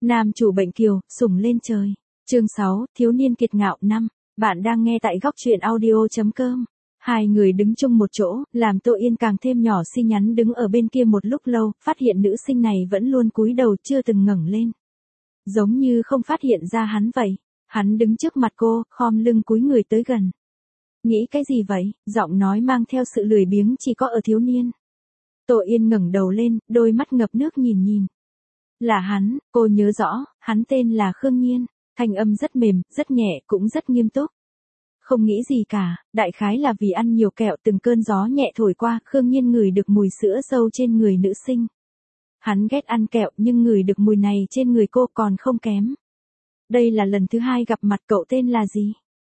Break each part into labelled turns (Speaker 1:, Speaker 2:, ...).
Speaker 1: Nam chủ bệnh kiều, sủng lên trời. Chương 6, thiếu niên kiệt ngạo 5. Bạn đang nghe tại góc truyện audio.com. Hai người đứng chung một chỗ, làm Tô Yên càng thêm nhỏ xi nhắn đứng ở bên kia một lúc lâu, phát hiện nữ sinh này vẫn luôn cúi đầu chưa từng ngẩng lên. Giống như không phát hiện ra hắn vậy. Hắn đứng trước mặt cô, khom lưng cúi người tới gần. Nghĩ cái gì vậy? Giọng nói mang theo sự lười biếng chỉ có ở thiếu niên. Tô Yên ngẩng đầu lên, đôi mắt ngập nước nhìn. Là hắn, cô nhớ rõ, hắn tên là Khương Nhiên, thanh âm rất mềm, rất nhẹ, cũng rất nghiêm túc. Không nghĩ gì cả, đại khái là vì ăn nhiều kẹo từng cơn gió nhẹ thổi qua, Khương Nhiên ngửi được mùi sữa dâu trên người nữ sinh. Hắn ghét ăn kẹo nhưng ngửi được mùi này trên người cô còn không kém. Đây là lần thứ hai gặp mặt, cậu tên là gì?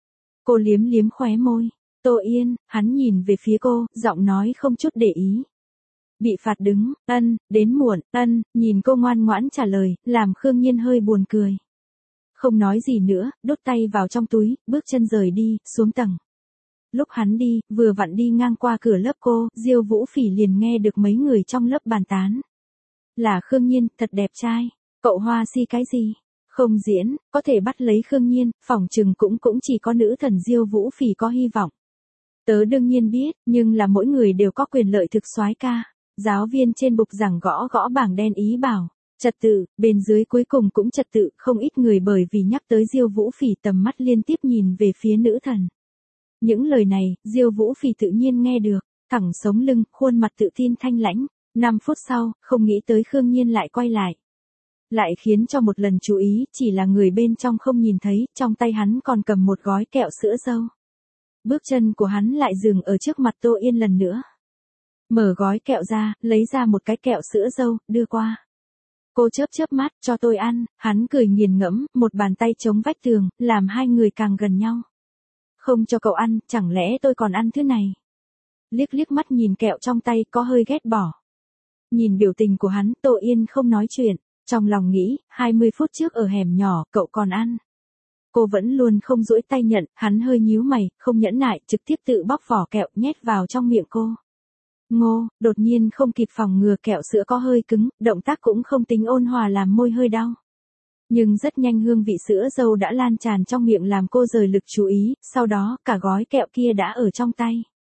Speaker 1: Cô liếm khóe môi. Tô Yên, hắn nhìn về phía cô, giọng nói không chút để ý. Bị phạt đứng, đến muộn, nhìn cô ngoan ngoãn trả lời, làm Khương Nhiên hơi buồn cười. Không nói gì nữa, đút tay vào trong túi, bước chân rời đi, xuống tầng. Lúc hắn đi, vừa vặn đi ngang qua cửa lớp cô, Diêu Vũ Phỉ liền nghe được mấy người trong lớp bàn tán. Là Khương Nhiên, thật đẹp trai, cậu hoa si cái gì? Không diễn, có thể bắt lấy Khương Nhiên, phỏng chừng cũng chỉ có nữ thần Diêu Vũ Phỉ có hy vọng. Tớ đương nhiên biết, nhưng là mỗi người đều có quyền lợi thực soái ca. Giáo viên trên bục giảng gõ bảng đen ý bảo, trật tự, bên dưới cuối cùng cũng trật tự, không ít người bởi vì nhắc tới Diêu Vũ Phỉ tầm mắt liên tiếp nhìn về phía nữ thần. Những lời này, Diêu Vũ Phỉ tự nhiên nghe được, thẳng sống lưng, khuôn mặt tự tin thanh lãnh. 5 phút sau, không nghĩ tới Khương Nhiên lại quay lại. Lại khiến cho một lần chú ý, chỉ là người bên trong không nhìn thấy, trong tay hắn còn cầm một gói kẹo sữa dâu. Bước chân của hắn lại dừng ở trước mặt Tô Yên lần nữa. Mở gói kẹo ra, lấy ra một cái kẹo sữa dâu, đưa qua. Cô chớp mắt, cho tôi ăn, hắn cười nghiền ngẫm, một bàn tay chống vách tường, làm hai người càng gần nhau. Không cho cậu ăn, chẳng lẽ tôi còn ăn thứ này? Liếc mắt nhìn kẹo trong tay, có hơi ghét bỏ. Nhìn biểu tình của hắn, Tô Yên không nói chuyện, trong lòng nghĩ, 20 phút trước ở hẻm nhỏ, cậu còn ăn. Cô vẫn luôn không duỗi tay nhận, hắn hơi nhíu mày, không nhẫn nại, trực tiếp tự bóc vỏ kẹo nhét vào trong miệng cô. Ngô, đột nhiên không kịp phòng ngừa kẹo sữa có hơi cứng, động tác cũng không tính ôn hòa làm môi hơi đau. Nhưng rất nhanh hương vị sữa dâu đã lan tràn trong miệng làm cô rời lực chú ý, sau đó cả gói kẹo kia đã ở trong tay.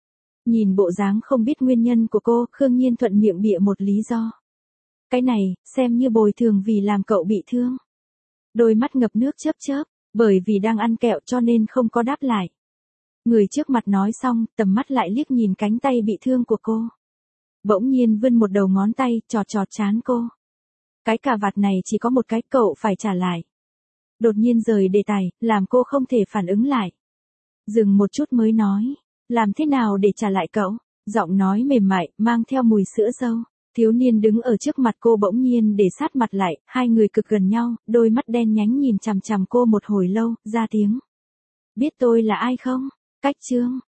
Speaker 1: Nhìn bộ dáng không biết nguyên nhân của cô, Khương Nhiên thuận miệng bịa một lý do. Cái này, xem như bồi thường vì làm cậu bị thương. Đôi mắt ngập nước chớp, bởi vì đang ăn kẹo cho nên không có đáp lại. Người trước mặt nói xong, tầm mắt lại liếc nhìn cánh tay bị thương của cô. Bỗng nhiên vươn một đầu ngón tay, chọt trán cô. Cái cà vạt này chỉ có một cái, cậu phải trả lại. Đột nhiên rời đề tài, làm cô không thể phản ứng lại. Dừng một chút mới nói, làm thế nào để trả lại cậu? Giọng nói mềm mại, mang theo mùi sữa dâu. Thiếu niên đứng ở trước mặt cô bỗng nhiên để sát mặt lại, hai người cực gần nhau, đôi mắt đen nhánh nhìn chằm chằm cô một hồi lâu, ra tiếng. Biết tôi là ai không? Cách chương.